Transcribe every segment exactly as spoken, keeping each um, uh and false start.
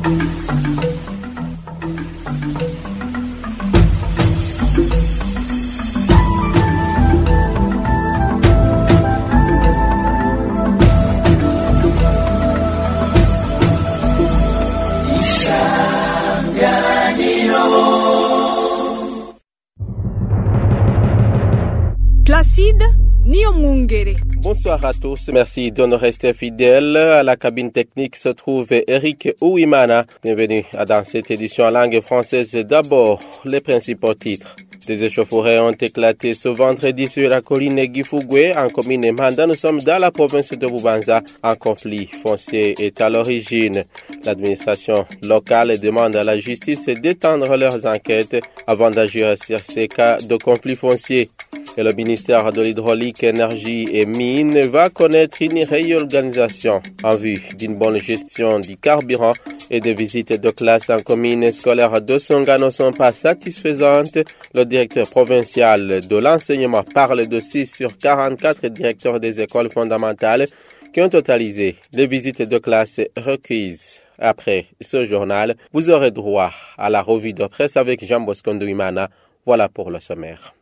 Placide Niomungere. Bonsoir à tous, merci de nous rester fidèles. À la cabine technique se trouve Eric Ouimana. Bienvenue dans cette édition en langue française. D'abord, les principaux titres. Des échauffourées ont éclaté ce vendredi sur la colline Gifugwe, en commune Manda. Nous sommes dans la province de Bubanza. Un conflit foncier est à l'origine. L'administration locale demande à la justice d'étendre leurs enquêtes avant d'agir sur ces cas de conflit foncier. Et le ministère de l'Hydraulique, Énergie et Mines va connaître une réorganisation en vue d'une bonne gestion du carburant et des visites de classe en commune scolaire de Songa ne sont pas satisfaisantes. Le directeur provincial de l'enseignement parle de six sur quarante-quatre directeurs des écoles fondamentales qui ont totalisé les visites de classe requises. Après ce journal, vous aurez droit à la revue de presse avec Jean Bosco Ndouimana. Voilà pour le sommaire.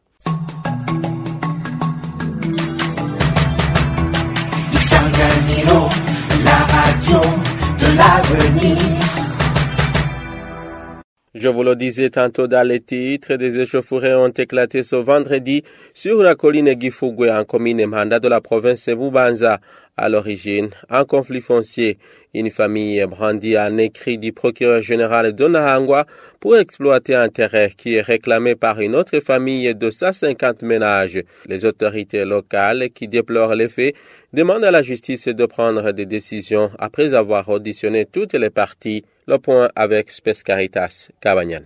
La radio de l'avenir. Je vous le disais tantôt dans les titres, des échauffourées ont éclaté ce vendredi sur la colline Gifugwe en commune Manda de la province Bubanza. À l'origine, un conflit foncier. Une famille brandit un écrit du procureur général de Nahangwa pour exploiter un terrain qui est réclamé par une autre famille de cent cinquante ménages. Les autorités locales qui déplorent les faits demandent à la justice de prendre des décisions après avoir auditionné toutes les parties. Le point avec Spes Caritas Cabanyan.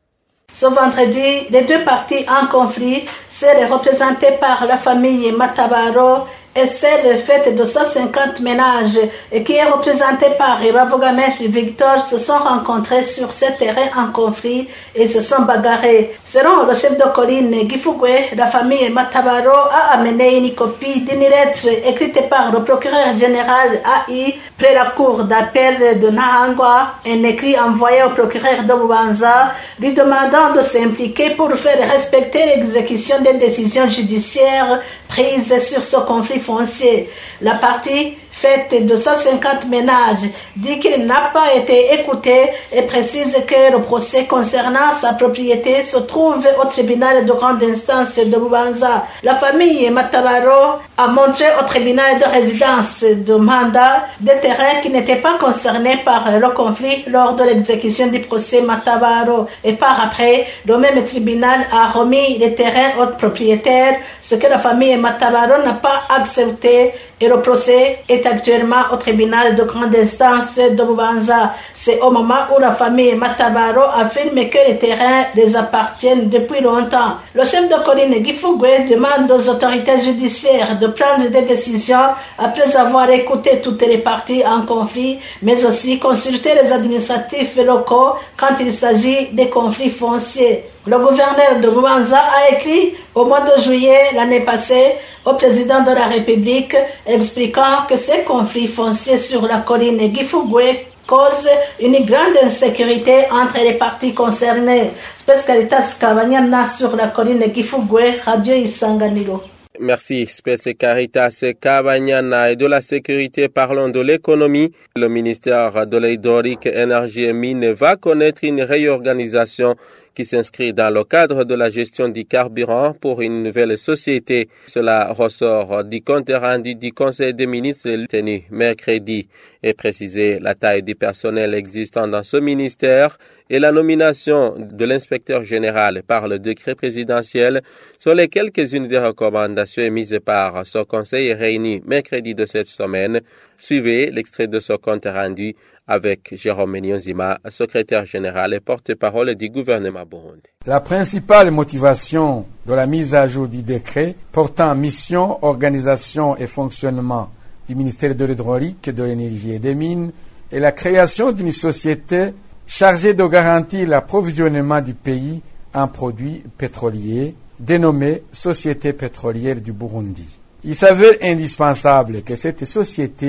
Ce vendredi, les deux parties en conflit seraient représentées par la famille Matabaro et celle faite de cent cinquante ménages et qui est représentée par Ravogamesh Victor se sont rencontrés sur ce terrain en conflit et se sont bagarrés. Selon le chef de colline Gifugwe, la famille Matabaro a amené une copie d'une lettre écrite par le procureur général A I près la cour d'appel de Nahangwa, un écrit envoyé au procureur de Bubanza lui demandant de s'impliquer pour faire respecter l'exécution des décisions judiciaires prises sur ce conflit foncier. La partie faite de cent cinquante ménages dit qu'il n'a pas été écouté et précise que le procès concernant sa propriété se trouve au tribunal de grande instance de Bubanza. La famille Matabaro a montré au tribunal de résidence de Manda des terrains qui n'étaient pas concernés par le conflit lors de l'exécution du procès Matabaro. Et par après, le même tribunal a remis les terrains aux propriétaires, ce que la famille Matabaro n'a pas accepté. Et le procès est actuellement au tribunal de grande instance de Bubanza. C'est au moment où la famille Matabaro affirme que les terrains les appartiennent depuis longtemps. Le chef de colline Gifugwe demande aux autorités judiciaires de prendre des décisions après avoir écouté toutes les parties en conflit, mais aussi consulter les administratifs locaux quand il s'agit des conflits fonciers. Le gouverneur de Bubanza a écrit au mois de juillet l'année passée au président de la République expliquant que ces conflits fonciers sur la colline Gifugwe causent une grande insécurité entre les parties concernées. Spes Caritas Cabanyan sur la colline Gifugwe, Radio Isanganiro. Merci, Spes Caritas Cabanyana. Et de la sécurité, parlons de l'économie. Le ministère de l'Hydraulique, Énergie et Mines va connaître une réorganisation qui s'inscrit dans le cadre de la gestion du carburant pour une nouvelle société. Cela ressort du compte rendu du Conseil des ministres tenu mercredi et préciser la taille du personnel existant dans ce ministère et la nomination de l'inspecteur général par le décret présidentiel sont les quelques-unes des recommandations émises par ce conseil réuni mercredi de cette semaine. Suivez l'extrait de ce compte rendu avec Jérôme Nyonzima, secrétaire général et porte-parole du gouvernement burundi. La principale motivation de la mise à jour du décret portant mission, organisation et fonctionnement du ministère de l'Hydraulique, de l'Énergie et des Mines est la création d'une société chargée de garantir l'approvisionnement du pays en produits pétroliers, dénommée Société pétrolière du Burundi. Il s'avère indispensable que cette société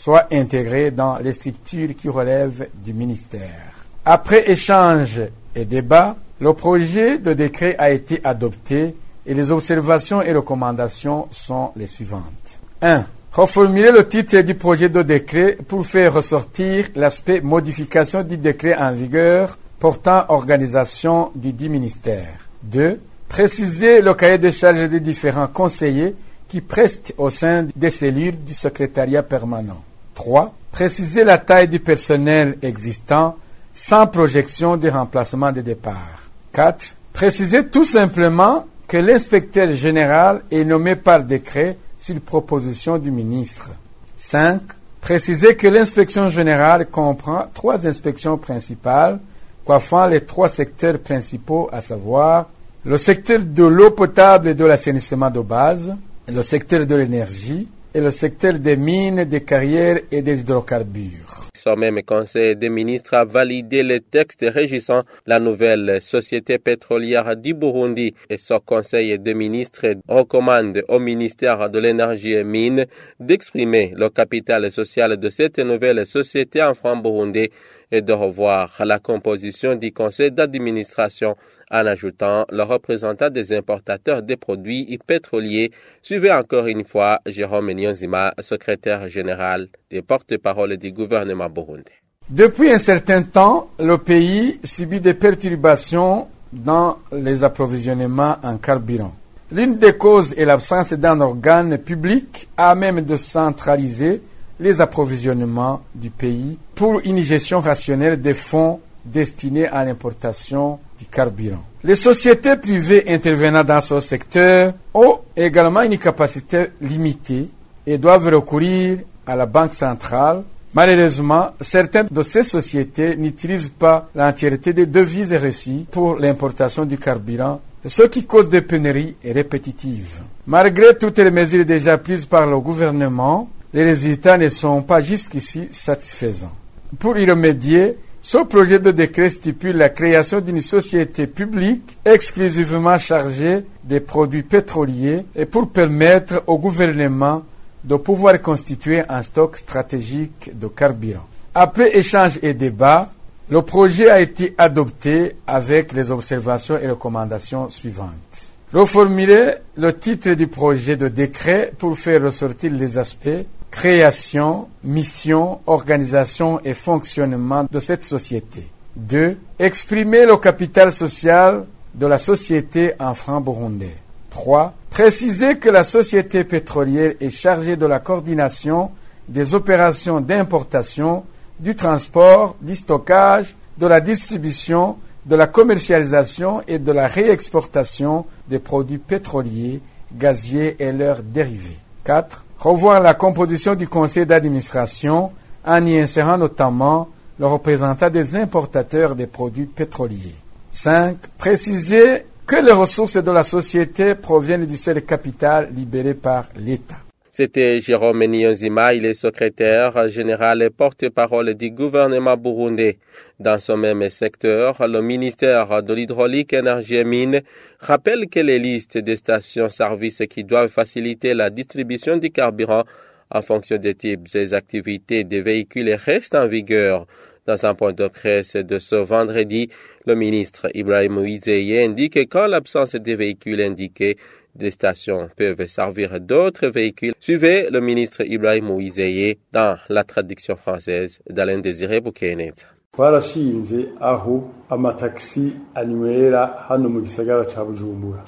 soient intégrés dans les structures qui relèvent du ministère. Après échange et débat, le projet de décret a été adopté et les observations et recommandations sont les suivantes. un. Reformuler le titre du projet de décret pour faire ressortir l'aspect modification du décret en vigueur portant organisation du dit ministère. deux. Préciser le cahier de charges des différents conseillers qui prestent au sein des cellules du secrétariat permanent. trois. Préciser la taille du personnel existant sans projection de remplacement de départ. quatre. Préciser tout simplement que l'inspecteur général est nommé par décret sur proposition du ministre. cinq. Préciser que l'inspection générale comprend trois inspections principales coiffant les trois secteurs principaux, à savoir le secteur de l'eau potable et de l'assainissement de base, le secteur de l'énergie et le secteur des mines, des carrières et des hydrocarbures. Son même conseil des ministres a validé le texte régissant la nouvelle société pétrolière du Burundi et son conseil des ministres recommande au ministère de l'énergie et mines d'exprimer le capital social de cette nouvelle société en francs burundais et de revoir la composition du conseil d'administration en ajoutant le représentant des importateurs des produits pétroliers. Suivez encore une fois Jérôme Niyonzima, secrétaire général et porte-parole du gouvernement burundais. Depuis un certain temps, le pays subit des perturbations dans les approvisionnements en carburant. L'une des causes est l'absence d'un organe public à même de centraliser les approvisionnements du pays pour une gestion rationnelle des fonds destinés à l'importation du carburant. Les sociétés privées intervenant dans ce secteur ont également une capacité limitée et doivent recourir à la Banque centrale. Malheureusement, certaines de ces sociétés n'utilisent pas l'entièreté des devises reçues pour l'importation du carburant, ce qui cause des pénuries répétitives. Malgré toutes les mesures déjà prises par le gouvernement, les résultats ne sont pas jusqu'ici satisfaisants. Pour y remédier, ce projet de décret stipule la création d'une société publique exclusivement chargée des produits pétroliers et pour permettre au gouvernement de pouvoir constituer un stock stratégique de carburant. Après échange et débat, le projet a été adopté avec les observations et recommandations suivantes. Reformuler le titre du projet de décret pour faire ressortir les aspects création, mission, organisation et fonctionnement de cette société. deux. Exprimer le capital social de la société en francs burundais. trois. Préciser que la société pétrolière est chargée de la coordination des opérations d'importation, du transport, du stockage, de la distribution, de la commercialisation et de la réexportation des produits pétroliers, gaziers et leurs dérivés. quatre. Revoir la composition du conseil d'administration en y insérant notamment le représentant des importateurs des produits pétroliers. cinq. Préciser que les ressources de la société proviennent du seul capital libéré par l'État. C'était Jérôme Niyonzima, il est secrétaire général et porte-parole du gouvernement burundais. Dans ce même secteur, le ministère de l'Hydraulique, Énergie et Mines rappelle que les listes des stations-service qui doivent faciliter la distribution du carburant en fonction des types et activités des véhicules restent en vigueur. Dans un point de presse de ce vendredi, le ministre Ibrahim Uwizeye indique que qu'en l'absence des véhicules indiqués, des stations peuvent servir d'autres véhicules. Suivez le ministre Ibrahim Uwizeye dans la traduction française d'Alain Désiré Bukeneza. Twarashinze aho amataxi anywera hano mu gisagara ca Bujumbura.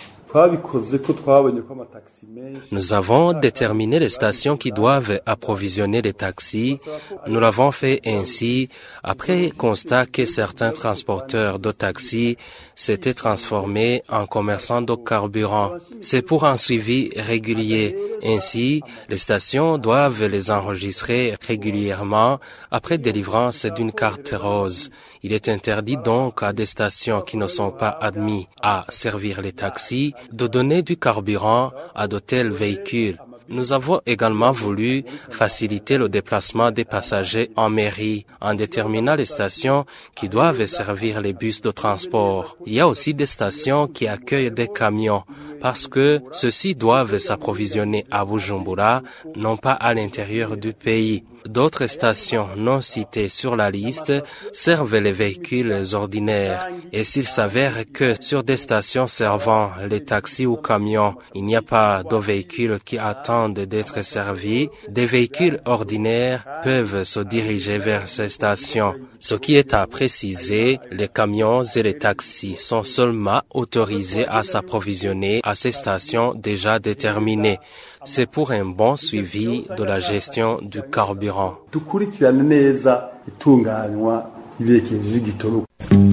Nous avons déterminé les stations qui doivent approvisionner les taxis. Nous l'avons fait ainsi après constat que certains transporteurs de taxis s'étaient transformés en commerçants de carburant. C'est pour un suivi régulier. Ainsi, les stations doivent les enregistrer régulièrement après délivrance d'une carte rose. Il est interdit donc à des stations qui ne sont pas admis à servir les taxis de donner du carburant à de tels véhicules. Nous avons également voulu faciliter le déplacement des passagers en mairie en déterminant les stations qui doivent servir les bus de transport. Il y a aussi des stations qui accueillent des camions parce que ceux-ci doivent s'approvisionner à Bujumbura, non pas à l'intérieur du pays. D'autres stations non citées sur la liste servent les véhicules ordinaires. Et s'il s'avère que sur des stations servant les taxis ou camions, il n'y a pas de véhicules qui attendent d'être servis, des véhicules ordinaires peuvent se diriger vers ces stations. Ce qui est à préciser, les camions et les taxis sont seulement autorisés à s'approvisionner à ces stations déjà déterminées. C'est pour un bon suivi de la gestion du carburant. dukurikirane neza itunganywa y'ibyerekezo by'igitoro.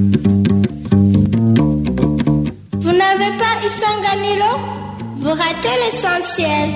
Vous n'avez pas Isanganiro? Vous ratez l'essentiel.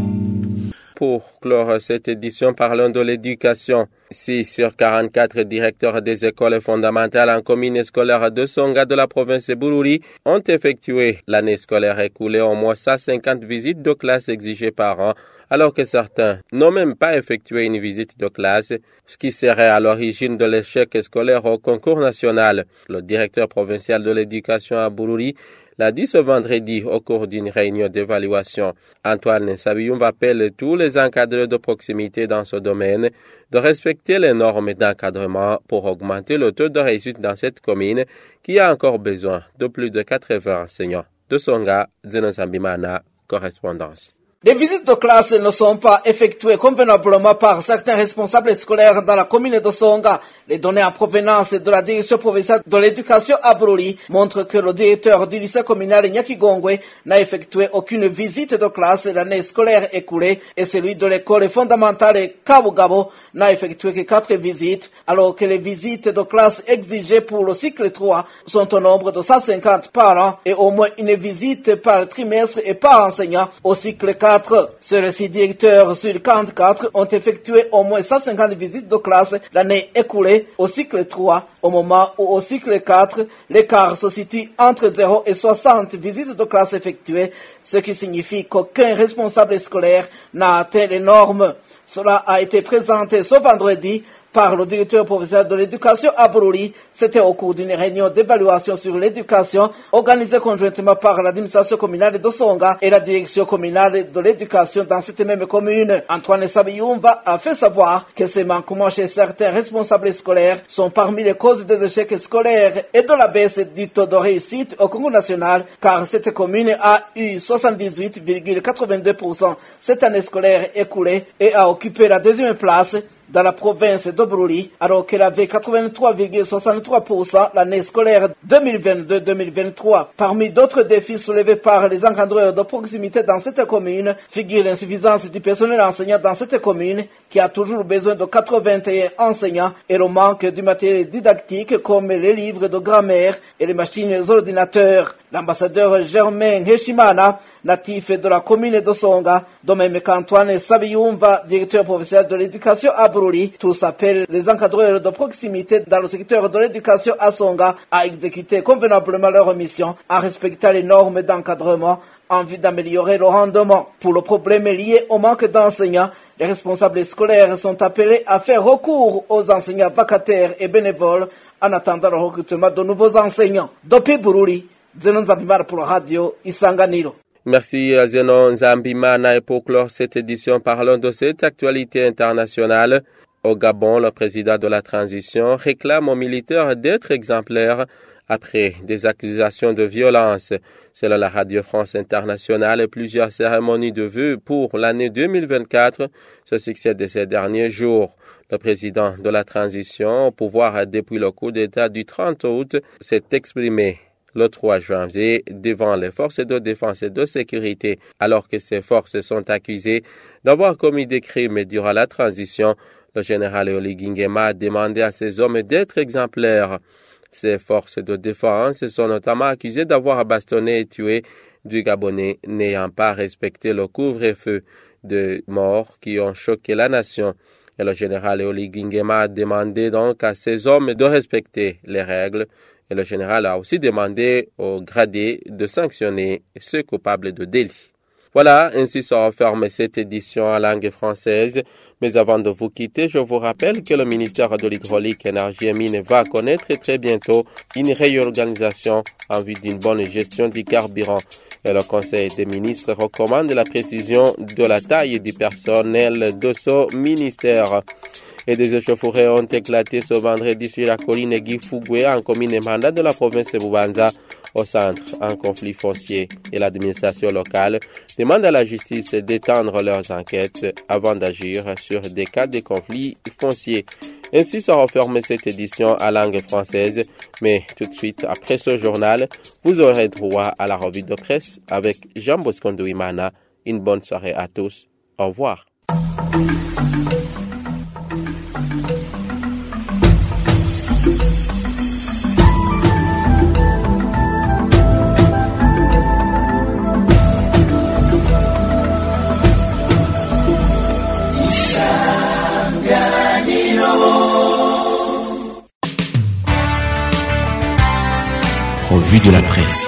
Pour clore cette édition, parlons de l'éducation. six sur quarante-quatre directeurs des écoles fondamentales en commune scolaire de Songa de la province de Bururi ont effectué l'année scolaire écoulée au moins cent cinquante visites de classe exigées par an, alors que certains n'ont même pas effectué une visite de classe, ce qui serait à l'origine de l'échec scolaire au concours national. Le directeur provincial de l'éducation à Bururi l'a dit ce vendredi au cours d'une réunion d'évaluation. Antoine Sabioum appelle tous les encadreurs de proximité dans ce domaine de respecter les normes d'encadrement pour augmenter le taux de réussite dans cette commune qui a encore besoin de plus de quatre-vingts enseignants. De Songa, Zeno Zambimana, correspondance. Les visites de classe ne sont pas effectuées convenablement par certains responsables scolaires dans la commune de Songa. Les données en provenance de la direction provinciale de l'éducation à Bururi montrent que le directeur du lycée communal Nyakigongwe n'a effectué aucune visite de classe l'année scolaire écoulée et celui de l'école fondamentale Kabugabo n'a effectué que quatre visites, alors que les visites de classe exigées pour le cycle trois sont au nombre de cent cinquante par an et au moins une visite par trimestre et par enseignant au cycle quatre. Ces six directeurs sur quarante-quatre ont effectué au moins cent cinquante visites de classe l'année écoulée au cycle trois, au moment où au cycle quatre, l'écart se situe entre zéro et soixante visites de classe effectuées, ce qui signifie qu'aucun responsable scolaire n'a atteint les normes. Cela a été présenté ce vendredi par le directeur provincial de l'éducation à Bururi. C'était au cours d'une réunion d'évaluation sur l'éducation organisée conjointement par l'administration communale de Songa et la direction communale de l'éducation dans cette même commune. Antoine Sabioumva a fait savoir que ces manquements chez certains responsables scolaires sont parmi les causes des échecs scolaires et de la baisse du taux de réussite au concours national, car cette commune a eu soixante-dix-huit virgule quatre-vingt-deux pour cent cette année scolaire écoulée et a occupé la deuxième place dans la province de Bururi, alors qu'elle avait quatre-vingt-trois virgule soixante-trois pour cent l'année scolaire deux mille vingt-deux deux mille vingt-trois. Parmi d'autres défis soulevés par les encadreurs de proximité dans cette commune, figure l'insuffisance du personnel enseignant dans cette commune, qui a toujours besoin de quatre-vingt-un enseignants, et le manque du matériel didactique comme les livres de grammaire et les machines ordinateurs. L'ambassadeur Germain Heshimana, natif de la commune de Songa, de même qu'Antoine Sabioumva, directeur provincial de l'éducation à Bururi, tous appellent les encadreurs de proximité dans le secteur de l'éducation à Songa à exécuter convenablement leur mission en respectant les normes d'encadrement en vue d'améliorer le rendement. Pour le problème lié au manque d'enseignants, les responsables scolaires sont appelés à faire recours aux enseignants vacataires et bénévoles en attendant le recrutement de nouveaux enseignants. Depuis Bururi, Zenon Zambimana pour la radio Isanganiro. Merci Zenon Zambimana. Et pour clore cette édition, parlons de cette actualité internationale. Au Gabon, le président de la transition réclame aux militaires d'être exemplaires après des accusations de violence. Selon la Radio France Internationale, plusieurs cérémonies de vœux pour l'année deux mille vingt-quatre se succèdent ces derniers jours. Le président de la transition, au pouvoir depuis le coup d'État du trente août, s'est exprimé le trois janvier devant les forces de défense et de sécurité, alors que ces forces sont accusées d'avoir commis des crimes durant la transition. Le général Oligui Nguema a demandé à ces hommes d'être exemplaires. Ces forces de défense sont notamment accusées d'avoir bastonné et tué du Gabonais n'ayant pas respecté le couvre-feu, de morts qui ont choqué la nation. Et le général Oligui Nguema a demandé donc à ces hommes de respecter les règles. Et le général a aussi demandé aux gradés de sanctionner ceux coupables de délits. Voilà, ainsi se referme cette édition en langue française. Mais avant de vous quitter, je vous rappelle que le ministère de l'Hydraulique, Énergie et Mines va connaître très bientôt une réorganisation en vue d'une bonne gestion du carburant. Et le Conseil des ministres recommande la précision de la taille du personnel de ce ministère. Et des échauffourées ont éclaté ce vendredi sur la colline Guifugwe en commune Manda de la province de Bubanza, au centre, un conflit foncier. Et l'administration locale demande à la justice d'étendre leurs enquêtes avant d'agir sur des cas de conflits fonciers. Ainsi se referme cette édition à langue française. Mais tout de suite, après ce journal, vous aurez droit à la revue de presse avec Jean Bosco Ndouimana. Une bonne soirée à tous. Au revoir. Revue de la presse.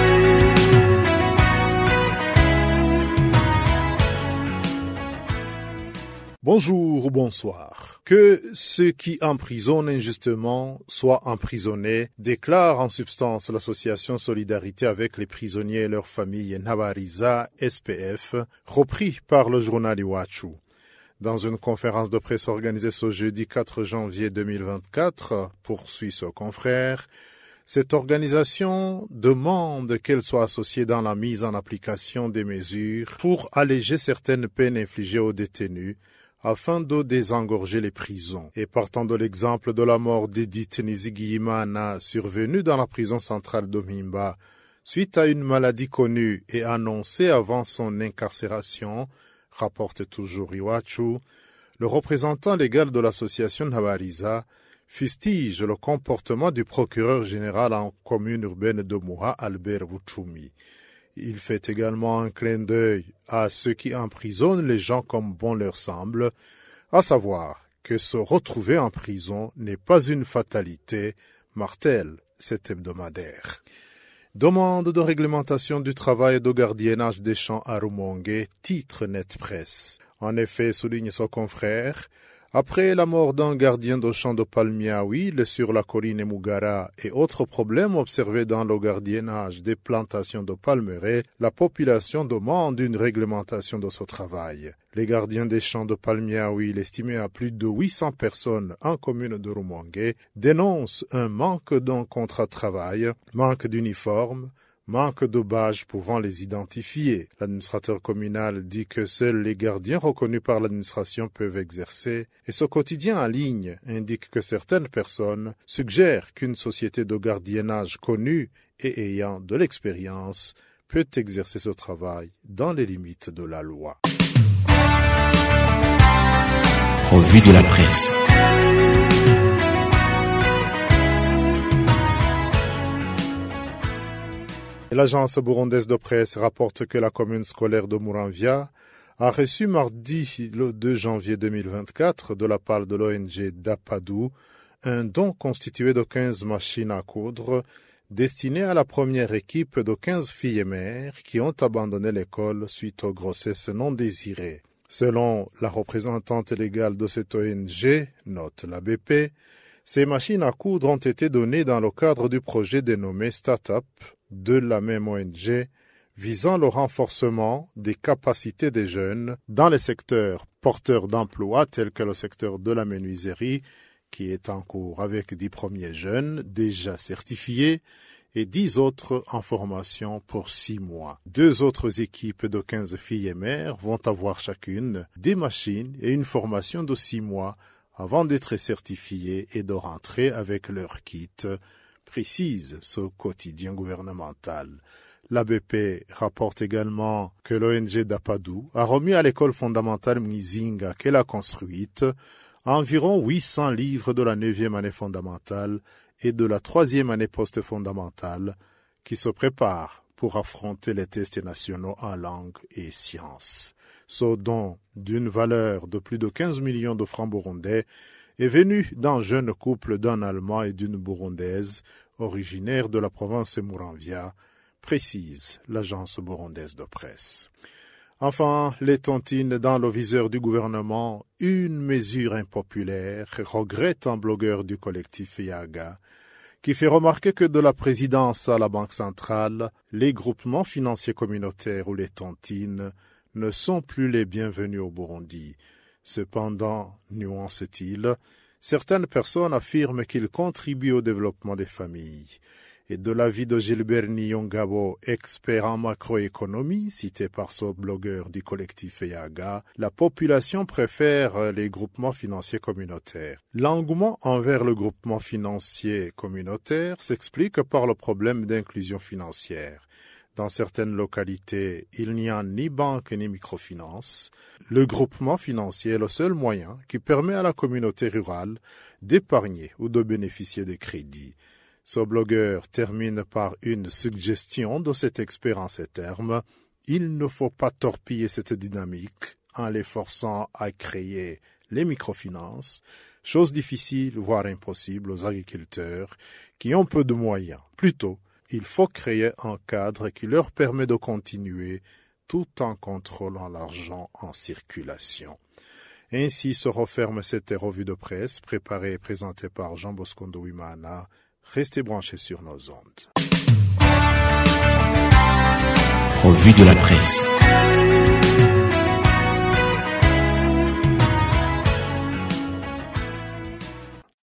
Bonjour ou bonsoir. Que ceux qui emprisonnent injustement soient emprisonnés, déclare en substance l'association Solidarité avec les prisonniers et leurs familles Nhabariza S P F, repris par le journal Iwachu. Dans une conférence de presse organisée ce jeudi quatre janvier deux mille vingt-quatre, poursuit ce confrère, cette organisation demande qu'elle soit associée dans la mise en application des mesures pour alléger certaines peines infligées aux détenus afin de désengorger les prisons. Et partant de l'exemple de la mort d'Edith Nizigiyimana survenue dans la prison centrale d'Omimba suite à une maladie connue et annoncée avant son incarcération, rapporte toujours Iwachu, le représentant légal de l'association Nhabariza fustige le comportement du procureur général en commune urbaine de Mouha, Albert Bouchoumi. Il fait également un clin d'œil à ceux qui emprisonnent les gens comme bon leur semble, à savoir que se retrouver en prison n'est pas une fatalité, martèle cet hebdomadaire. Demande de réglementation du travail et de gardiennage des champs à Rumongue, titre Net Presse. En effet, souligne son confrère, après la mort d'un gardien de champ de Palmiaoui sur la colline Mugara et autres problèmes observés dans le gardiennage des plantations de palmeraies, la population demande une réglementation de ce travail. Les gardiens des champs de Palmiaoui, estimés à plus de huit cents personnes en commune de Rumongue, dénoncent un manque d'un contrat de travail, manque d'uniforme, manque de badges pouvant les identifier. L'administrateur communal dit que seuls les gardiens reconnus par l'administration peuvent exercer, et ce quotidien en ligne indique que certaines personnes suggèrent qu'une société de gardiennage connue et ayant de l'expérience peut exercer ce travail dans les limites de la loi. Revue de la presse. L'agence burundaise de presse rapporte que la commune scolaire de Muramvya a reçu mardi le deux janvier deux mille vingt-quatre de la part de l'O N G Dapadou un don constitué de quinze machines à coudre destinées à la première équipe de quinze filles et mères qui ont abandonné l'école suite aux grossesses non désirées. Selon la représentante légale de cette O N G, note la B P, ces machines à coudre ont été données dans le cadre du projet dénommé Startup de la même O N G visant le renforcement des capacités des jeunes dans les secteurs porteurs d'emploi tels que le secteur de la menuiserie qui est en cours avec dix premiers jeunes déjà certifiés et dix autres en formation pour six mois. Deux autres équipes de quinze filles et mères vont avoir chacune des machines et une formation de six mois avant d'être certifiées et de rentrer avec leur kit, précise ce quotidien gouvernemental. L'A B P rapporte également que l'O N G Dapadou a remis à l'école fondamentale Mnizinga qu'elle a construite environ huit cents livres de la neuvième année fondamentale et de la troisième année post-fondamentale qui se préparent pour affronter les tests nationaux en langue et sciences. Ce don d'une valeur de plus de quinze millions de francs burundais est venu d'un jeune couple d'un Allemand et d'une Burundaise originaire de la province Muramvya, précise l'agence burundaise de presse. Enfin, les tontines dans le viseur du gouvernement, une mesure impopulaire, regrette un blogueur du collectif Yaga, qui fait remarquer que de la présidence à la Banque centrale, les groupements financiers communautaires ou les tontines ne sont plus les bienvenus au Burundi. Cependant, nuance-t-il, certaines personnes affirment qu'ils contribuent au développement des familles. Et de l'avis de Gilbert Nyongabo, expert en macroéconomie, cité par ce blogueur du collectif E A G A, la population préfère les groupements financiers communautaires. L'engouement envers le groupement financier communautaire s'explique par le problème d'inclusion financière. Dans certaines localités, il n'y a ni banque ni microfinance. Le groupement financier est le seul moyen qui permet à la communauté rurale d'épargner ou de bénéficier des crédits. Ce blogueur termine par une suggestion de cet expert en ces termes. Il ne faut pas torpiller cette dynamique en les forçant à créer les microfinances, chose difficile, voire impossible aux agriculteurs qui ont peu de moyens. Plutôt, il faut créer un cadre qui leur permet de continuer tout en contrôlant l'argent en circulation. Ainsi se referme cette revue de presse préparée et présentée par Jean Bosco Ndouimana. Restez branchés sur nos ondes. Revue de la presse.